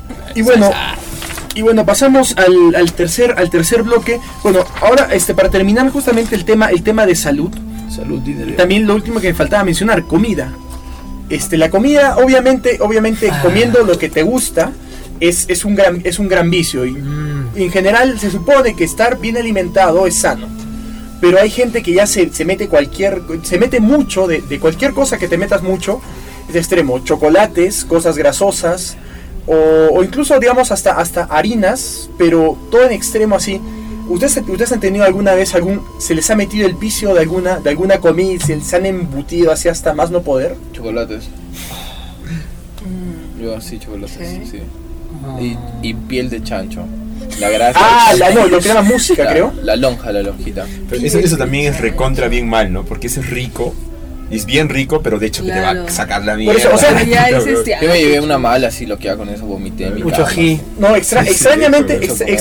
Y bueno, pasamos al tercer bloque. Bueno, ahora para terminar justamente el tema de salud. Salud, dinero. También lo último que me faltaba mencionar, comida. La comida, obviamente comiendo lo que te gusta es un gran vicio y en general se supone que estar bien alimentado es sano. Pero hay gente que ya se mete mucho de cualquier cosa que te metas mucho, es extremo, chocolates, cosas grasosas o incluso digamos hasta harinas, pero todo en extremo así. ¿Ustedes han tenido alguna vez se les ha metido el vicio de alguna comida y se les han embutido así hasta más no poder? Chocolates. Yo sí, chocolates, sí. Y piel de chancho. La grasa. Lo que llama música, creo. La lonjita. Pero eso también es recontra bien mal, ¿no? Porque eso es rico. Y es bien rico, pero de hecho que te va a sacar la mierda. Por eso, yo me llevé una mala así lo que hago con eso, vomité. Mucho ají. No, extrañamente,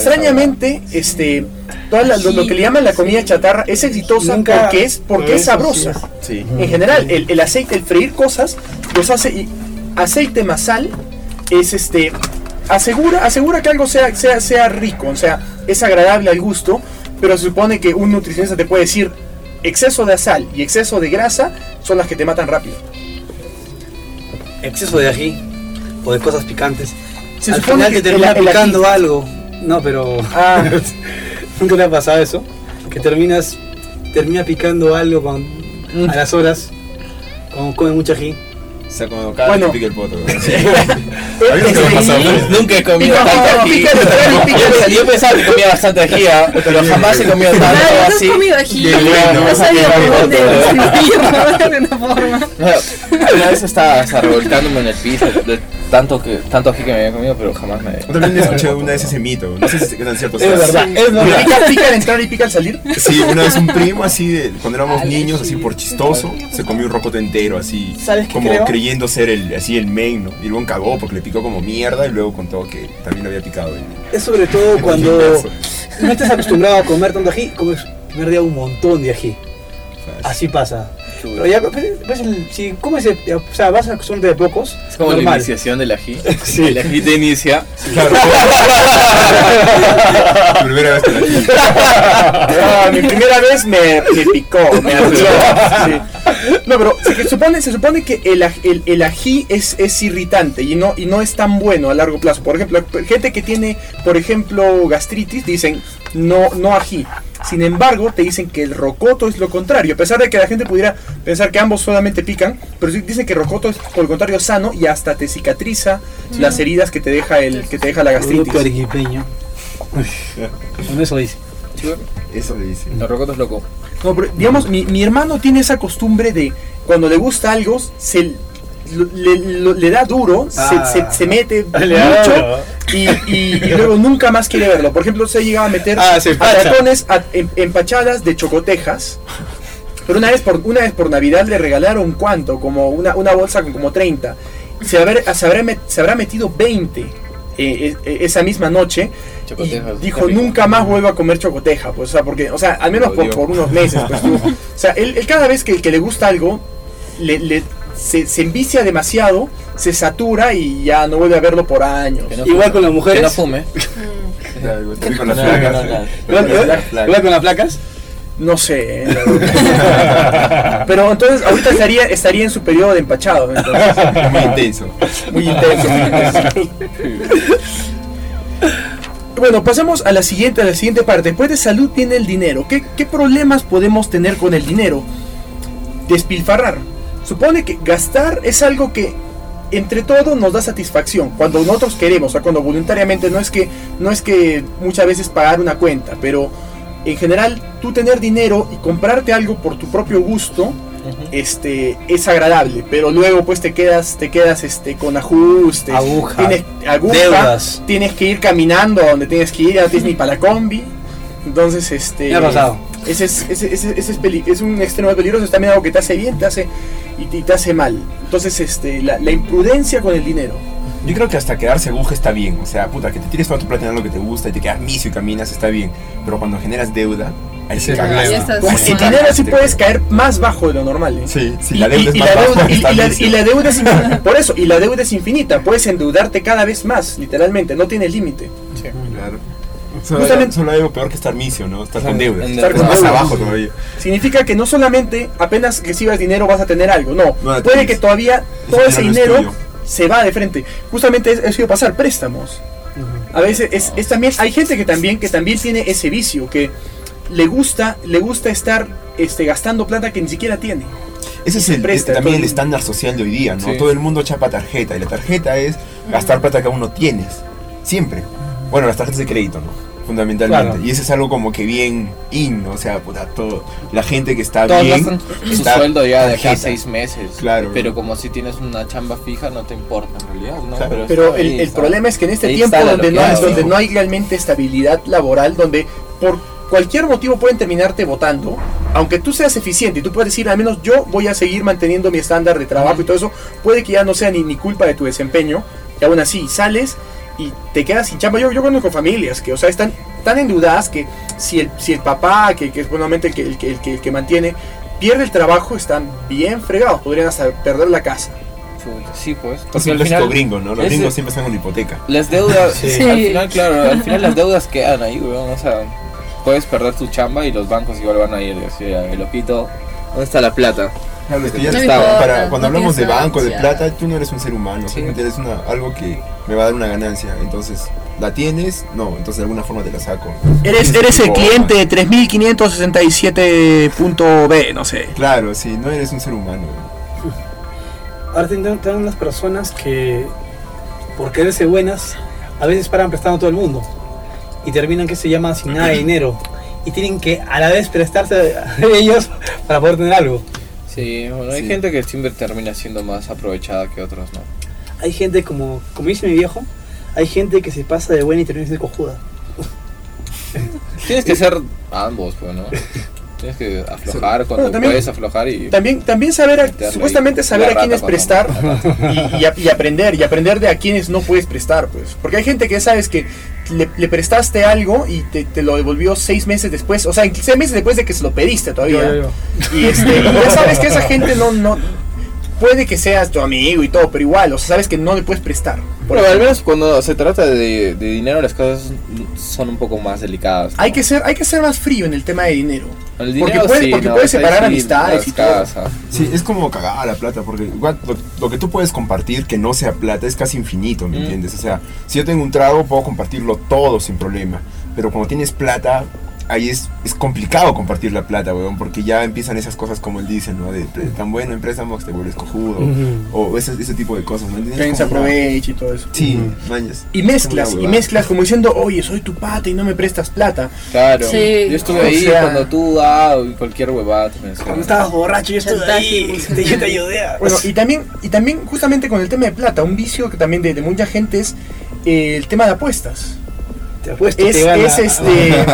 lo que le llaman la comida chatarra es exitosa porque es sabrosa. Sí. En general, el aceite, el freír cosas, los hace, y aceite más sal, es asegura que algo sea rico, o sea, es agradable al gusto, pero se supone que un nutricionista te puede decir exceso de sal y exceso de grasa son las que te matan rápido. Exceso de ají o de cosas picantes. Al final te termina picando algo. No, pero ¿nunca te ha pasado eso? Que termina picando algo a las horas cuando comes mucho ají. O sea, cuando cada vez te pica el poto. Nunca he comido tanto ají. Yo pensaba que comía bastante ají, pero jamás he comido tanto así. ¿No has comido ají? No sabía por dónde de una forma. Una vez estaba revolcándome en el piso de tanto ají que me había comido, pero jamás me... Yo también escuché una vez ese mito, no sé si es tan cierto. Es verdad. ¿Pica al entrar y pica al salir? Sí, una vez un primo así, cuando éramos niños, así por chistoso, se comió un rocoto entero, así, como creyendo ser el main, ¿no? Y luego cagó porque le picó como mierda y luego contó que también le había picado. Es sobre todo cuando no estás acostumbrado a comer tanto ají, comes primer día un montón de ají. Así pasa. Pero ya, si comes, o sea, vas a acostumbrarte de pocos. Es como normal. La iniciación del ají. Sí. El ají te inicia. Sí, claro. Primera vez que el ají. Mi primera vez me picó, me ardió. Sí. No, pero se supone que el ají es irritante y no es tan bueno a largo plazo. Por ejemplo, gente que tiene, gastritis, dicen no ají. Sin embargo, te dicen que el rocoto es lo contrario, a pesar de que la gente pudiera pensar que ambos solamente pican, pero dicen que el rocoto es por el contrario sano y hasta te cicatriza las heridas que te deja la gastritis. Eso dice. Eso le dice. El rocoto es loco. No, pero digamos, mi hermano tiene esa costumbre de cuando le gusta algo, le da duro, se mete mucho y luego nunca más quiere verlo. Por ejemplo, se llegaba a meter atracones empachadas de chocotejas. Pero una vez por Navidad le regalaron como una bolsa con como 30. Se habrá metido 20 esa misma noche. Y dijo nunca más vuelvo a comer chocoteja, pues, al menos por unos meses, pues, o sea, él cada vez que le gusta algo se envicia demasiado, se satura y ya no vuelve a verlo por años. Igual con las mujeres. Que no fume. Con las placas. Igual con las placas. No sé. Pero entonces ahorita estaría en su periodo de empachado. Entonces. Muy intenso. Bueno, pasemos a la siguiente parte. Después de salud viene el dinero. ¿Qué problemas podemos tener con el dinero? Despilfarrar. Supone que gastar es algo que entre todo nos da satisfacción cuando nosotros queremos, o sea, cuando voluntariamente, no es que muchas veces pagar una cuenta, pero en general tú tener dinero y comprarte algo por tu propio gusto es agradable, pero luego pues te quedas con ajustes, tienes deudas, tienes que ir caminando a donde tienes que ir, ya no tienes ni para la combi, entonces me ha pasado. Ese es un extremo peligroso, es también algo que te hace bien, te hace mal. Entonces la imprudencia con el dinero. Yo creo que hasta quedarse aguja está bien. O sea, puta, que te tires toda tu plata en algo que te gusta y te quedas misio y caminas está bien. Pero cuando generas deuda, ahí se caga. En dinero sí puedes caer más bajo de lo normal. Sí, la deuda es más baja. Y la deuda es infinita. Por eso, y la deuda es infinita. Puedes endeudarte cada vez más, literalmente. No tiene límite. Sí, claro. Solo hay algo peor que estar misio, ¿no? Estar con deuda. Estar con más deuda. abajo todavía. Significa que no solamente apenas recibas dinero vas a tener algo. No, puede tienes. que todavía todo ese dinero se va de frente. Justamente eso iba a pasar, préstamos. A veces es también, hay gente que también tiene ese vicio, que le gusta estar gastando plata que ni siquiera tiene. Ese es también el estándar social de hoy día, ¿no? Sí. Todo el mundo chapa tarjeta, y la tarjeta es gastar plata que aún no tienes. Siempre. Bueno, las tarjetas de crédito, ¿no? Fundamentalmente. Claro. Y eso es algo como que bien ¿no? O sea, puta, la gente que está todos bien gastan su sueldo ya de acá a 6 meses. Claro. Pero como si tienes una chamba fija no te importa en realidad, ¿no? Claro. Pero el problema es que en este tiempo donde no hay realmente estabilidad laboral, donde por cualquier motivo pueden terminarte votando, aunque tú seas eficiente y tú puedes decir, al menos yo voy a seguir manteniendo mi estándar de trabajo y todo eso, puede que ya no sea ni culpa de tu desempeño, y aún así sales y te quedas sin chamba. Yo conozco familias que, o sea, están tan endeudadas que si el papá, que es buenamente el que mantiene, pierde el trabajo, están bien fregados, podrían hasta perder la casa. Sí, pues. Porque al final gringo, ¿no? Los gringos siempre están con hipoteca. Las deudas, al final las deudas quedan ahí, weón. O sea, puedes perder tu chamba y los bancos igual van a ir, el ojito, ¿dónde está la plata? Claro, es que ya está, cuando hablamos de banco, de plata, tú no eres un ser humano, simplemente eres algo que me va a dar una ganancia, entonces, ¿la tienes? No, entonces de alguna forma te la saco. Eres el cliente de 3567.b, no sé. Claro, sí, no eres un ser humano. Ahora tengo unas personas que, por quererse buenas, a veces paran prestando a todo el mundo y terminan, que se llama, sin nada de dinero, y tienen que a la vez prestarse a ellos para poder tener algo. Sí, bueno, hay gente que siempre termina siendo más aprovechada que otros, ¿no? Hay gente, como dice mi viejo, hay gente que se pasa de buena y termina siendo cojuda. Tienes que ser ambos, pues, ¿no? Tienes que aflojar cuando puedes aflojar y... También saber, supuestamente saber a quiénes prestar y aprender de a quiénes no puedes prestar, pues. Porque hay gente que sabes que le prestaste algo y te lo devolvió 6 meses después, o sea, 6 meses después de que se lo pediste todavía. Y ya sabes que esa gente no puede que seas tu amigo y todo, pero igual, o sea, sabes que no le puedes prestar. Pero al menos cuando se trata de dinero las cosas son un poco más delicadas, ¿no? Hay que ser más frío en el tema de dinero. El dinero porque puedes separar amistades y todo. Sí, es como cagada la plata, porque igual lo que tú puedes compartir que no sea plata es casi infinito, ¿me entiendes? O sea, si yo tengo un trago puedo compartirlo todo sin problema, pero cuando tienes plata, ahí es complicado compartir la plata, weón, porque ya empiezan esas cosas como él dice, ¿no? De tan bueno en préstamos te vuelves cojudo, o ese tipo de cosas, ¿no? Que se aproveche y todo eso. Sí, mañas. Y mezclas como diciendo, oye, soy tu pata y no me prestas plata. Claro, sí. Yo estuve ahí cuando tú, cualquier huevada. Cuando estabas borracho, yo estuve ahí, yo te ayudé. Bueno, y también justamente con el tema de plata, un vicio que también de mucha gente es el tema de apuestas. Sí, justamente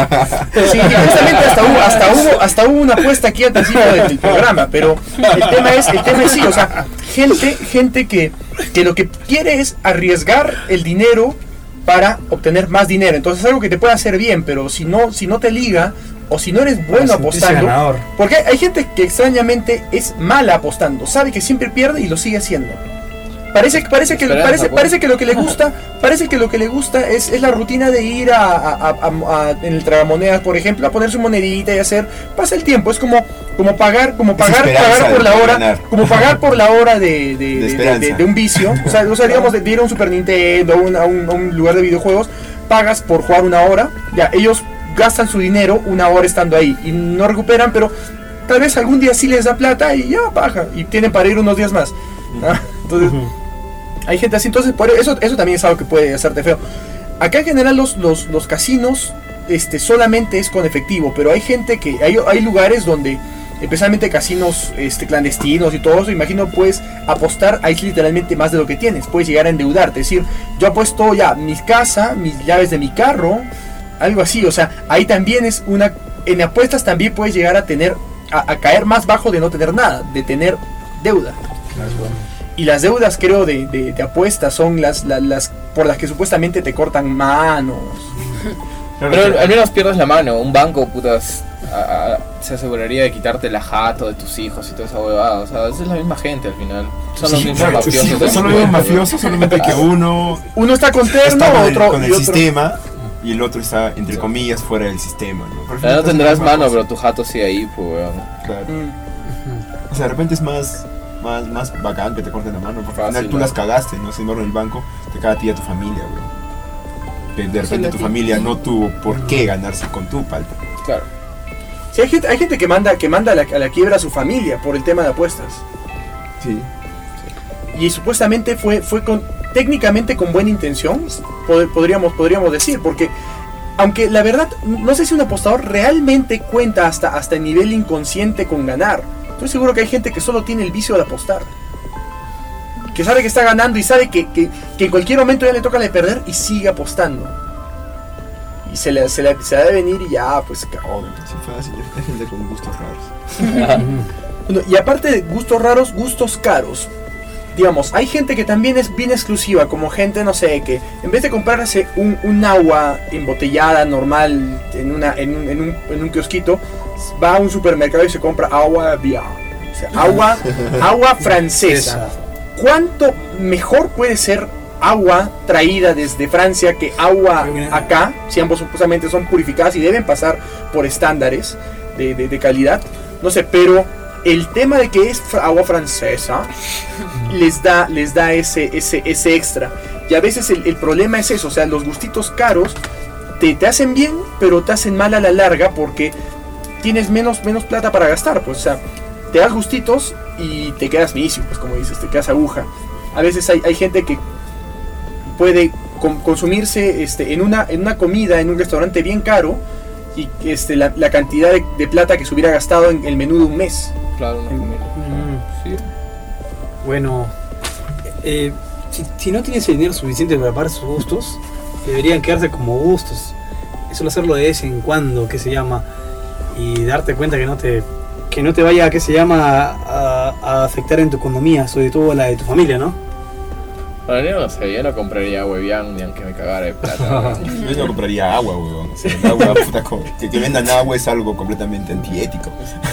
hasta hubo una apuesta aquí al principio del programa, pero el tema es sí, o sea, gente que lo que quiere es arriesgar el dinero para obtener más dinero. Entonces es algo que te puede hacer bien, pero si no te liga, o si no eres bueno apostando, porque hay gente que extrañamente es mala apostando, sabe que siempre pierde y lo sigue haciendo. Parece que lo que le gusta es la rutina de ir en el tragamonedas, por ejemplo, a poner su monedita y pasa el tiempo, es como pagar por la hora, como pagar por la hora de un vicio, o sea, digamos de ir a un Super Nintendo, a un lugar de videojuegos, pagas por jugar 1 hora, ya ellos gastan su dinero 1 hora estando ahí y no recuperan, pero tal vez algún día sí les da plata y ya paga y tienen para ir unos días más. Entonces hay gente así, entonces por eso también es algo que puede hacerte feo. Acá en general los casinos solamente es con efectivo, pero hay gente que hay lugares donde, especialmente casinos clandestinos y todo eso, imagino puedes apostar ahí literalmente más de lo que tienes, puedes llegar a endeudarte, es decir, yo apuesto ya mi casa, mis llaves de mi carro, algo así, o sea, ahí también en apuestas también puedes llegar a caer más bajo de no tener nada, de tener deuda. Y las deudas, creo, de apuestas son las por las que supuestamente te cortan manos. Pero al menos pierdes la mano. Un banco, putas, se aseguraría de quitarte la jato de tus hijos y toda esa huevada. O sea, es la misma gente al final. Son los mismos claro, mafiosos. son los mismos mafiosos, solamente que uno está con terno, está con otro con el y otro. sistema y el otro está, entre comillas, fuera del sistema, ¿no? Pero al final No es la tendrás misma mano, cosa. pero tu jato sigue ahí, pues, weón. Claro. Mm. O sea, de repente es más bacán que te corten la mano, porque al final Fácil, tú ¿no? las cagaste, ¿no? Si no en el banco, te caga a ti y a tu familia, weón. Que de repente tu familia no tuvo por qué ganarse con tu palta. Claro. Sí, hay gente que manda a la quiebra a su familia por el tema de apuestas. Sí. Y supuestamente fue técnicamente con buena intención, podríamos decir, porque aunque la verdad, no sé si un apostador realmente cuenta hasta el nivel inconsciente con ganar. Estoy seguro que hay gente que solo tiene el vicio de apostar. Que sabe que está ganando y sabe que en cualquier momento ya le toca de perder y sigue apostando. Y se le ha de venir y ya, pues cagó. Sí, fácil. Hay gente con gustos raros. Bueno, y aparte de gustos raros, gustos caros. Digamos, hay gente que también es bien exclusiva, como gente, no sé, que en vez de comprarse un agua embotellada normal en un kiosquito, va a un supermercado y se compra agua bien. O sea, agua francesa. ¿Cuánto mejor puede ser agua traída desde Francia que agua acá? Si ambos supuestamente son purificadas y deben pasar por estándares de calidad. No sé, pero el tema de que es agua francesa les da ese extra. Y a veces el problema es eso, o sea, los gustitos caros te hacen bien, pero te hacen mal a la larga porque tienes menos plata para gastar, pues, o sea, te das gustitos y te quedas vicio, pues como dices, te quedas aguja. A veces hay gente que puede consumirse en una comida en un restaurante bien caro y la cantidad de plata que se hubiera gastado en el menú de un mes. Claro, una familia. Sí. Bueno, si no tienes el dinero suficiente para pagar sus gustos, deberían quedarse como gustos. Solo hacerlo de vez en cuando, que se llama, y darte cuenta que no te vaya, que se llama, a afectar en tu economía, sobre todo la de tu familia, ¿no? Bueno, yo no sé, yo no compraría agua bien ni aunque me cagara de plata. Yo no compraría agua, weón. O sea, el agua, puta, que vendan agua es algo completamente antiético.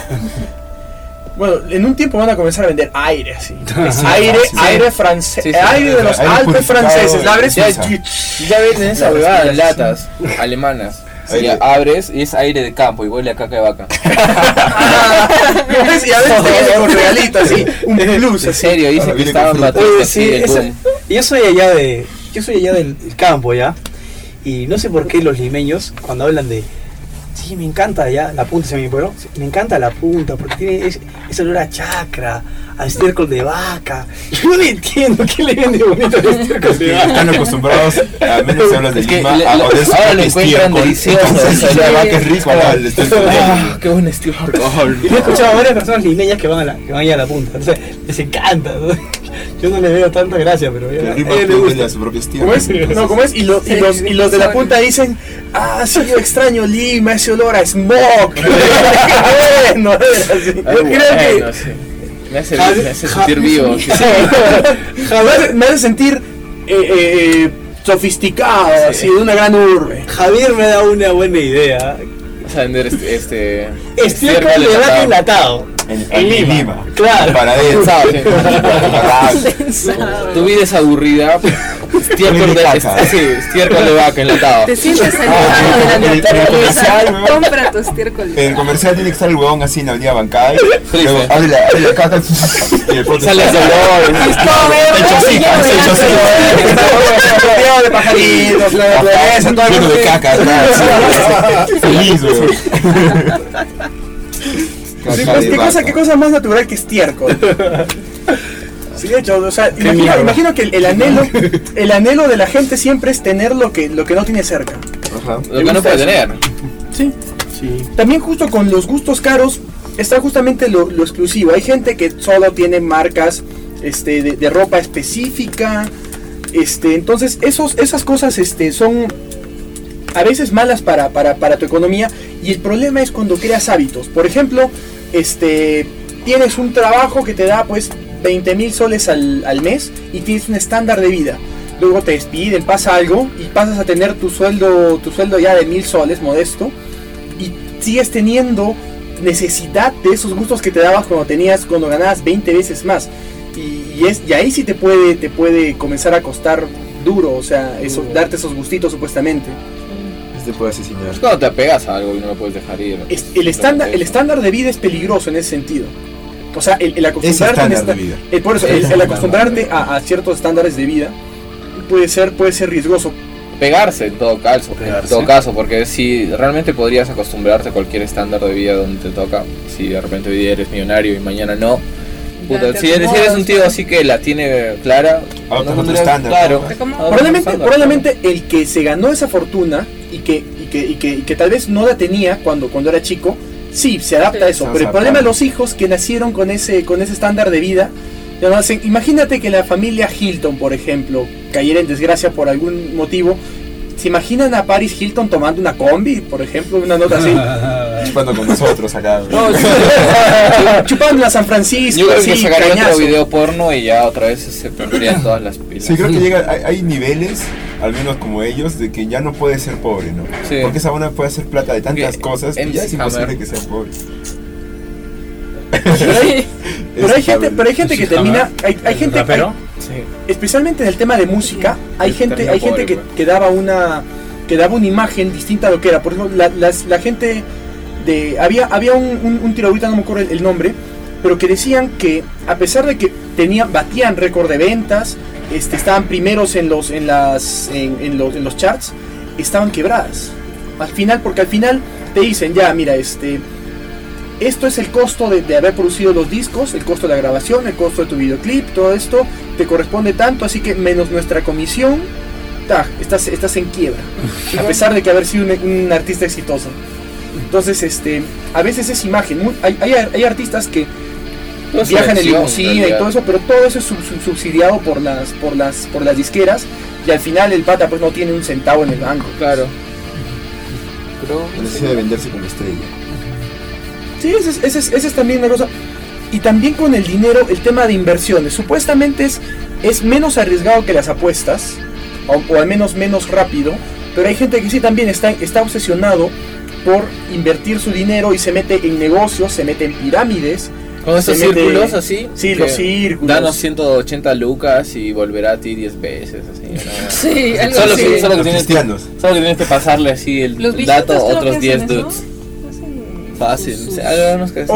Bueno, en un tiempo van a comenzar a vender aire, así. Sí, Aire francés, Sí, sí, aire de los aire Alpes purificado franceses. de La abres Suiza. Ya venden esa huevada en latas alemanas. O sea, abres y es aire de campo y huele a caca de vaca. y a veces te viene con regalito así, un plus En así. serio, dicen que Viene estaban con batidos Oye, así sí, del boom. yo soy allá del campo, ¿ya? Y no sé por qué los limeños, cuando hablan de... Sí, me encanta ya la punta, mi pueblo. Me encanta la punta porque tiene ese olor a chacra, a estiércol de vaca. Yo no entiendo qué le ven de bonito el estiércol de vaca. Están acostumbrados, al menos si hablas de Es que Lima, le- a lo- oler su ahora lo propio encuentran estiércol. delicioso, Entonces, o sea, la vaca es rico, el estiércol. Ah, qué buen estiércol. Y yo he escuchado a varias personas limeñas que van allá a la punta. Entonces, les encanta, ¿no? Yo no les veo tanta gracia, pero El a ritmo ellos les huele gusta. a su propio ¿Cómo estiércol. es? No, ¿cómo es? Y los de la punta dicen, sí, yo extraño Lima, ese olor a smog. Qué bueno, así. Yo creo que Bueno, sí. Me hace sentir vivo. Sí. me hace sentir sofisticado, así, de una gran urbe. Javier me da una buena idea. Vas a vender Estiércol de vaca enlatado. En Lima. Claro. Para adentro. Tu vida es aburrida. Estiércol de vaca enlatado. Te sientes en el alejado comercial, de ¿no? la compra tu estiércol. En el comercial tiene que estar el huevón así en la avenida Bancay. Sí, Luego sí. abre la caca y el pote Sale ese olor. el chocito, el chocito. Rodeado de pajaritos, la naturaleza, todo Lleno de el caca atrás. Feliz, weón. Sí, Caca pues, de vaca. ¿qué cosa más natural que estiércol? Sí, de hecho, o sea, mierda. imagino que el anhelo de la gente siempre es tener lo que no tiene cerca. Ajá. Lo que no puede tener. Sí. Sí. También justo con los gustos caros está justamente lo exclusivo. Hay gente que solo tiene marcas de ropa específica. Entonces esas cosas son a veces malas para tu economía, y el problema es cuando creas hábitos. Por ejemplo, tienes un trabajo que te da pues 20.000 soles al mes y tienes un estándar de vida. Luego te despiden, pasa algo y pasas a tener tu sueldo ya de 1.000 soles, modesto, y sigues teniendo necesidad de esos gustos que te dabas cuando ganabas 20 veces más. Y ahí sí te puede comenzar a costar duro, o sea, darte esos gustitos supuestamente. Te puede asesinar. Es cuando te apegas a algo y no lo puedes dejar ir. El estándar de vida es peligroso en ese sentido. O sea, el acostumbrarte por eso, el acostumbrarte a ciertos estándares de vida puede ser riesgoso. Pegarse en todo caso, porque si realmente podrías acostumbrarte a cualquier estándar de vida donde te toca, si de repente hoy día eres millonario y mañana no, puta, si eres un tío así que la tiene clara, otro estándar. Claro. Probablemente el que se ganó esa fortuna y que tal vez no la tenía cuando era chico, sí, se adapta a eso, pero el problema de los hijos que nacieron con ese estándar de vida, imagínate que la familia Hilton, por ejemplo, cayera en desgracia por algún motivo. ¿Se imaginan a Paris Hilton tomando una combi, por ejemplo, una nota así? Chupando con nosotros acá. Chupando a San Francisco. Yo creo que así, sacaría cañazo. otro video porno y ya otra vez se perderían todas las pilas. Sí, creo que hay niveles, al menos como ellos, de que ya no puede ser pobre, ¿no? Sí. Porque esa buena puede hacer plata de tantas cosas que ya es imposible Hammer. que sea pobre. Pero hay gente que termina, hay gente, ¿Rapero? especialmente en el tema de música, hay gente que daba una imagen distinta a lo que era. Por ejemplo, la gente había un tiro, ahorita no me acuerdo el nombre, pero que decían que a pesar de que batían récord de ventas, estaban primeros en los charts, estaban quebradas porque al final te dicen, ya mira, esto es el costo de haber producido los discos, el costo de la grabación, el costo de tu videoclip, todo esto te corresponde tanto, así que menos nuestra comisión, estás en quiebra, a pesar de que haber sido un artista exitoso. Entonces, a veces es imagen. Hay artistas que viajan en limusina y todo eso, pero todo eso es subsidiado por las disqueras, y al final el pata pues no tiene un centavo en el banco. Claro. La necesidad de venderse como estrella. Sí, esa es también una cosa. Y también con el dinero, el tema de inversiones. Supuestamente es menos arriesgado que las apuestas, o al menos rápido, pero hay gente que sí también está obsesionado por invertir su dinero y se mete en negocios, se mete en pirámides. Con esos círculos así. Sí, los círculos. Danos 180 lucas y volverá a ti 10 veces. Así, ¿no? Sí, algo Solo así. que Los cristianos. Solo que tienes que pasarle así el Los dato a viejitos creo otros que 10 hacen eso, dudes. ¿no? Fácil. Sus- O sea, hay algunos que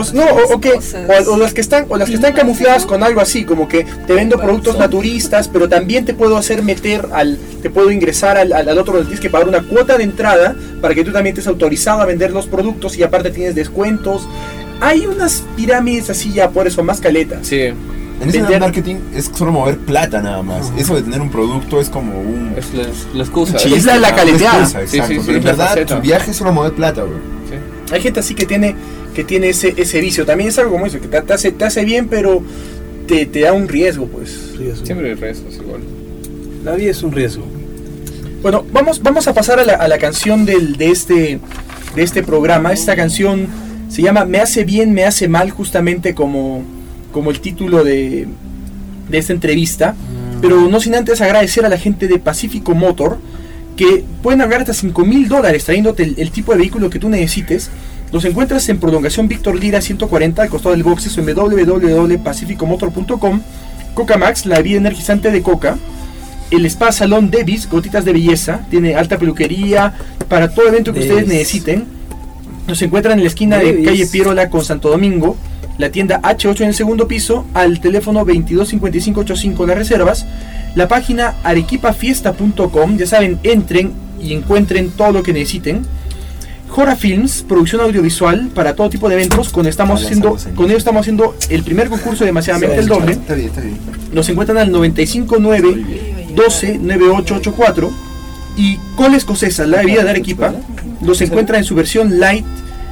O las que están camufladas con algo así, como que te vendo productos naturistas, pero también te puedo hacer te puedo ingresar al otro, tienes que pagar una cuota de entrada para que tú también estés autorizado a vender los productos y aparte tienes descuentos. Hay unas pirámides así ya por eso, más caleta. Sí, En ese Vender- marketing es solo mover plata nada más. Eso de tener un producto es como un es la excusa. chiste, Es la una caleteada. excusa, Sí, exacto. sí, Pero en la verdad faceta. tu viaje es solo mover plata, bro. Sí. Hay gente así que tiene ese vicio. También es algo como eso, que te hace bien, pero te da un riesgo, pues. Siempre hay riesgos igual. La vida es un riesgo. Bueno, vamos a pasar a la canción de este programa. Esta canción se llama Me hace bien, me hace mal, justamente como el título de esta entrevista. Pero no sin antes agradecer a la gente de Pacífico Motor, que pueden hablar hasta $5,000 trayéndote el tipo de vehículo que tú necesites. Los encuentras en Prolongación Víctor Lira 140 al costado del Boxes o en www.pacificomotor.com. Coca Max, la bebida energizante de Coca. El Spa Salón Davis, gotitas de belleza, tiene alta peluquería para todo evento que ustedes necesiten. Nos encuentran en la esquina de Davis. calle Piérola con Santo Domingo, la tienda H8 en el segundo piso, al teléfono 225585 las reservas, la página arequipafiesta.com, ya saben, entren y encuentren todo lo que necesiten. Jora Films, producción audiovisual para todo tipo de eventos, con ellos estamos haciendo el primer concurso de Demasiadamente el Doble. Está bien. Nos encuentran al 959 12 9884 y Cole Escocesa, la bebida de Arequipa. Los encuentran en su versión light,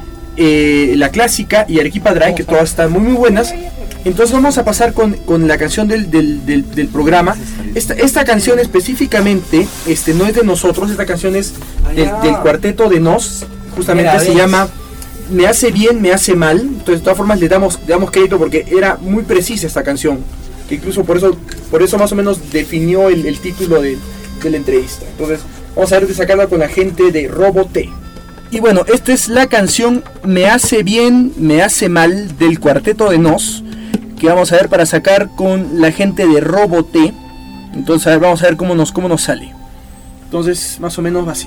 la clásica y Arequipa Dry, que todas están muy buenas. Entonces vamos a pasar con la canción del programa. Esta canción específicamente no es de nosotros, esta canción es del cuarteto de Nos, justamente se llama Me hace bien, me hace mal. Entonces de todas formas le damos crédito porque era muy precisa esta canción. que incluso por eso más o menos definió el título de la entrevista. Entonces, vamos a ver de sacarla con la gente de Roboté. Y bueno, esta es la canción Me hace bien, me hace mal del Cuarteto de Nos, que vamos a ver para sacar con la gente de Roboté. Entonces, a ver, vamos a ver cómo nos sale. Entonces, más o menos así.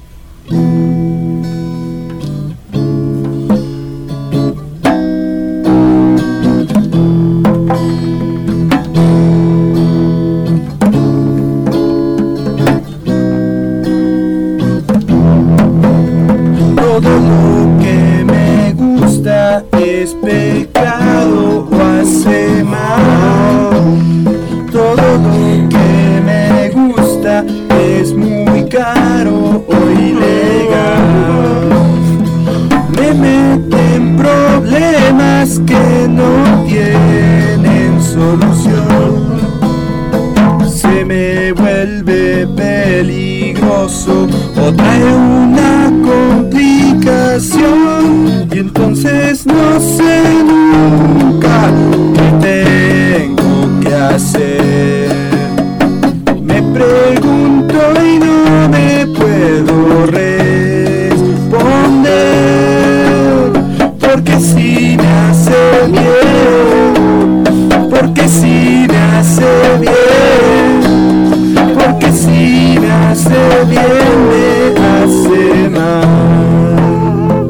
Todo lo que me gusta es pecado o hace mal. Todo lo que me gusta es muy caro o ilegal. Me meten problemas que no tienen solución. Se me vuelve peligroso o trae una complicación y entonces no sé nunca qué tengo que hacer. Me pregunto y no me puedo responder, porque si me hace bien, porque si me hace bien, porque si me hace bien, me hace mal.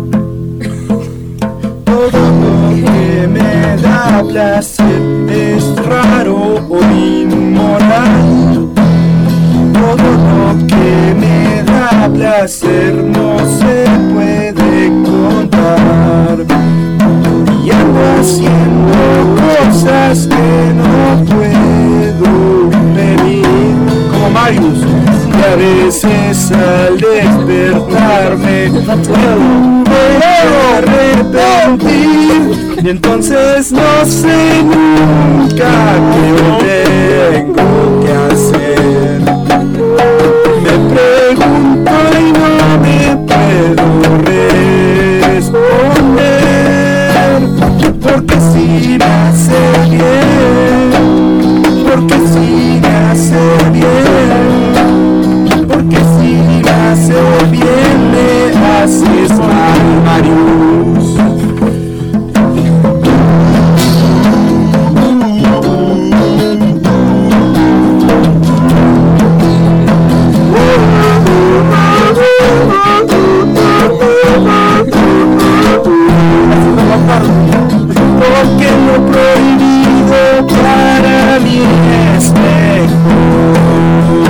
Todo lo que me da placer es raro o inmoral. Todo lo que me da placer no se puede contar. Y ando haciendo cosas que no puedo pedir, como Marius. Y a veces al despertarme puedo arrepentir. Y entonces no sé nunca qué tengo que hacer. Me pregunto y no me puedo responder, porque si me hace bien, porque si me hace bien, porque si me hace bien, me haces mal, Marius. Porque lo prohibido para mí es mejor,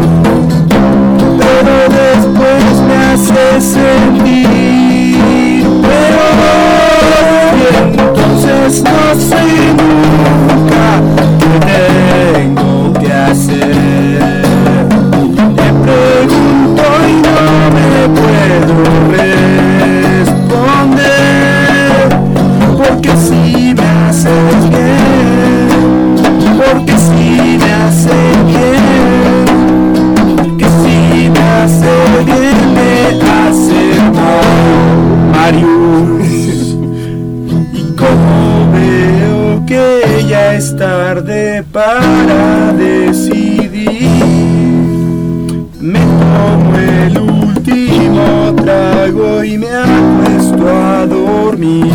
pero después me hace sentir peor. Y entonces no sé nunca qué tengo que hacer. Me pregunto y no me puedo responder, porque si me haces bien, porque si me hace bien, que si me hace bien, me hace mal, Marius. Y como veo que ya es tarde para decidir, me tomo el último trago y me acuesto a dormir.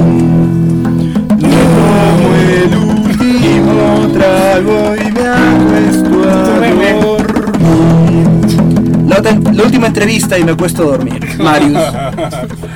Me tomo el último trago y me acuesto a dormir. La última entrevista y me acuesto a dormir, Marius.